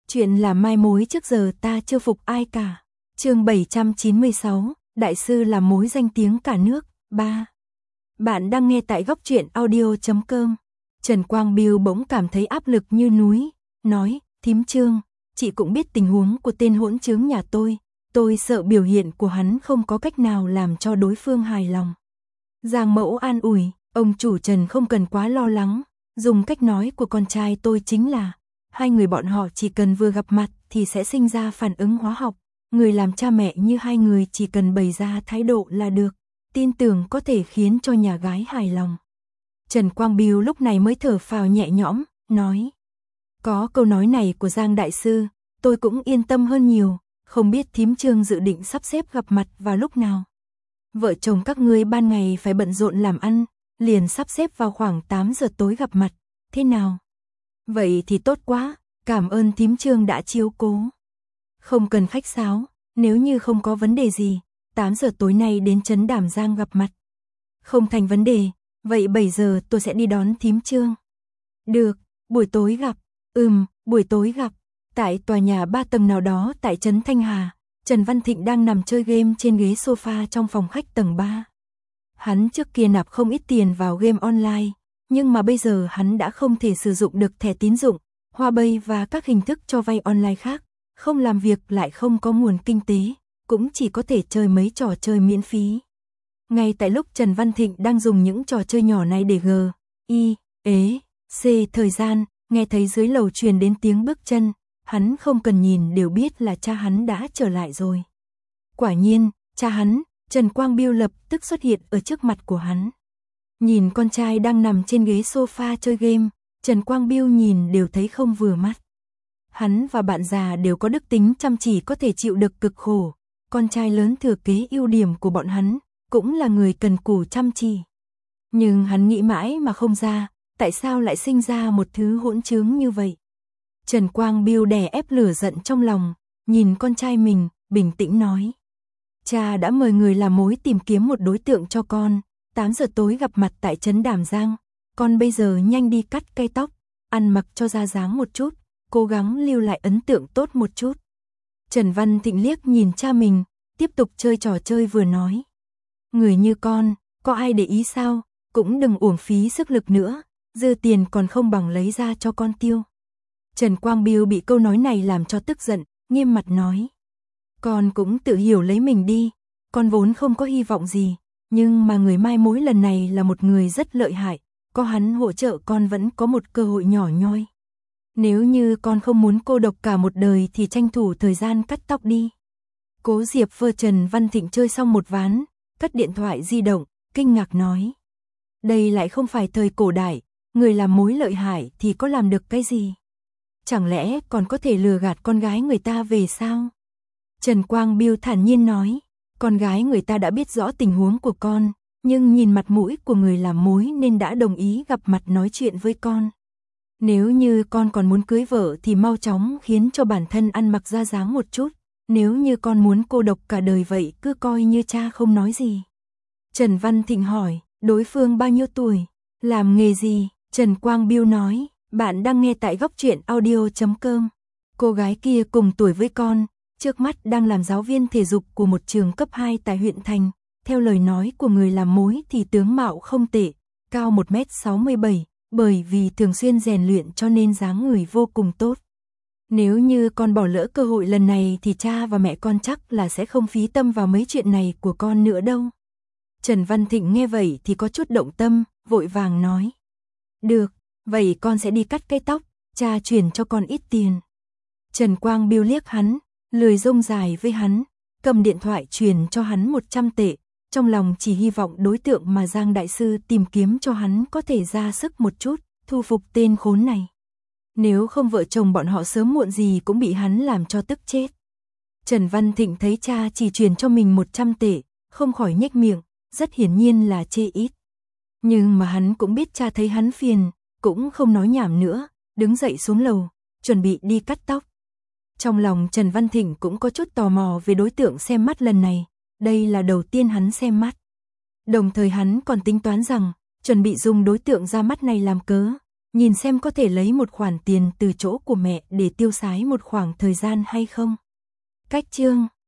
Chuyện là mai mối trước giờ ta chưa phục ai cả. Chương 796, đại sư làm mối danh tiếng cả nước. 3. Bạn đang nghe tại góc truyện audio.com. Trần Quang Biêu bỗng cảm thấy áp lực như núi, nói, thím Trương, chị cũng biết tình huống của tên hỗn trướng nhà tôi sợ biểu hiện của hắn không có cách nào làm cho đối phương hài lòng. Giang Mẫu an ủi, ông chủ Trần không cần quá lo lắng, dùng cách nói của con trai tôi chính là, hai người bọn họ chỉ cần vừa gặp mặt thì sẽ sinh ra phản ứng hóa học, người làm cha mẹ như hai người chỉ cần bày ra thái độ là được, tin tưởng có thể khiến cho nhà gái hài lòng. Trần Quang Biêu lúc này mới thở phào nhẹ nhõm, nói, có câu nói này của Giang đại sư, tôi cũng yên tâm hơn nhiều, không biết thím Trương dự định sắp xếp gặp mặt vào lúc nào. Vợ chồng các ngươi ban ngày phải bận rộn làm ăn, liền sắp xếp vào khoảng 8 giờ tối gặp mặt, thế nào? Vậy thì tốt quá, cảm ơn thím Trương đã chiếu cố. Không cần khách sáo, nếu như không có vấn đề gì, 8 giờ tối nay đến trấn Đàm Giang gặp mặt. Không thành vấn đề, vậy 7 giờ tôi sẽ đi đón thím Trương. Được, buổi tối gặp, buổi tối gặp. Tại tòa nhà 3 tầng nào đó tại trấn Thanh Hà, Trần Văn Thịnh đang nằm chơi game trên ghế sofa trong phòng khách tầng 3. Hắn trước kia nạp không ít tiền vào game online, nhưng mà bây giờ hắn đã không thể sử dụng được thẻ tín dụng, Huabay và các hình thức cho vay online khác, không làm việc lại không có nguồn kinh tế, cũng chỉ có thể chơi mấy trò chơi miễn phí. Ngay tại lúc Trần Văn Thịnh đang dùng những trò chơi nhỏ này để thời gian, nghe thấy dưới lầu truyền đến tiếng bước chân, hắn không cần nhìn đều biết là cha hắn đã trở lại rồi. Quả nhiên, cha hắn, Trần Quang Biêu lập tức xuất hiện ở trước mặt của hắn. Nhìn con trai đang nằm trên ghế sofa chơi game, Trần Quang Biêu nhìn đều thấy không vừa mắt. Hắn và bạn già đều có đức tính chăm chỉ có thể chịu được cực khổ, con trai lớn thừa kế ưu điểm của bọn hắn, cũng là người cần cù chăm chỉ. Nhưng hắn nghĩ mãi mà không ra, tại sao lại sinh ra một thứ hỗn trướng như vậy. Trần Quang Biêu đè ép lửa giận trong lòng, nhìn con trai mình, bình tĩnh nói. Cha đã mời người làm mối tìm kiếm một đối tượng cho con, 8 giờ tối gặp mặt tại trấn Đàm Giang, con bây giờ nhanh đi cắt cây tóc, ăn mặc cho ra dáng một chút, cố gắng lưu lại ấn tượng tốt một chút. Trần Văn Thịnh liếc nhìn cha mình, tiếp tục chơi trò chơi vừa nói. Người như con, có ai để ý sao, cũng đừng uổng phí sức lực nữa, dư tiền còn không bằng lấy ra cho con tiêu. Trần Quang Biêu bị câu nói này làm cho tức giận, nghiêm mặt nói. Con cũng tự hiểu lấy mình đi, con vốn không có hy vọng gì, nhưng mà người mai mối lần này là một người rất lợi hại, có hắn hỗ trợ con vẫn có một cơ hội nhỏ nhoi. Nếu như con không muốn cô độc cả một đời thì tranh thủ thời gian cắt tóc đi. Cố Diệp vơ Trần Văn Thịnh chơi xong một ván, cất điện thoại di động, kinh ngạc nói. Đây lại không phải thời cổ đại, người làm mối lợi hại thì có làm được cái gì? Chẳng lẽ còn có thể lừa gạt con gái người ta về sao? Trần Quang Biêu thản nhiên nói, con gái người ta đã biết rõ tình huống của con, nhưng nhìn mặt mũi của người làm mối nên đã đồng ý gặp mặt nói chuyện với con. Nếu như con còn muốn cưới vợ thì mau chóng khiến cho bản thân ăn mặc ra dáng một chút, nếu như con muốn cô độc cả đời vậy cứ coi như cha không nói gì. Trần Văn Thịnh hỏi, đối phương bao nhiêu tuổi, làm nghề gì? Trần Quang Biêu nói, bạn đang nghe tại góc truyện audio.com. Cô gái kia cùng tuổi với con, trước mắt đang làm giáo viên thể dục của một trường cấp 2 tại huyện thành. Theo lời nói của người làm mối thì tướng mạo không tệ, cao 1m67, bởi vì thường xuyên rèn luyện cho nên dáng người vô cùng tốt. Nếu như con bỏ lỡ cơ hội lần này thì cha và mẹ con chắc là sẽ không phí tâm vào mấy chuyện này của con nữa đâu. Trần Văn Thịnh nghe vậy thì có chút động tâm, vội vàng nói. Được, vậy con sẽ đi cắt cây tóc, cha chuyển cho con ít tiền. Trần Quang Biêu liếc hắn, lười rông dài với hắn, cầm điện thoại truyền cho hắn 100 tệ, trong lòng chỉ hy vọng đối tượng mà Giang đại sư tìm kiếm cho hắn có thể ra sức một chút, thu phục tên khốn này. Nếu không vợ chồng bọn họ sớm muộn gì cũng bị hắn làm cho tức chết. Trần Văn Thịnh thấy cha chỉ truyền cho mình 100 tệ, không khỏi nhếch miệng, rất hiển nhiên là chê ít. Nhưng mà hắn cũng biết cha thấy hắn phiền, cũng không nói nhảm nữa, đứng dậy xuống lầu, chuẩn bị đi cắt tóc. Trong lòng Trần Văn Thịnh cũng có chút tò mò về đối tượng xem mắt lần này, đây là đầu tiên hắn xem mắt. Đồng thời hắn còn tính toán rằng, chuẩn bị dùng đối tượng ra mắt này làm cớ, nhìn xem có thể lấy một khoản tiền từ chỗ của mẹ để tiêu xái một khoảng thời gian hay không. Cách chương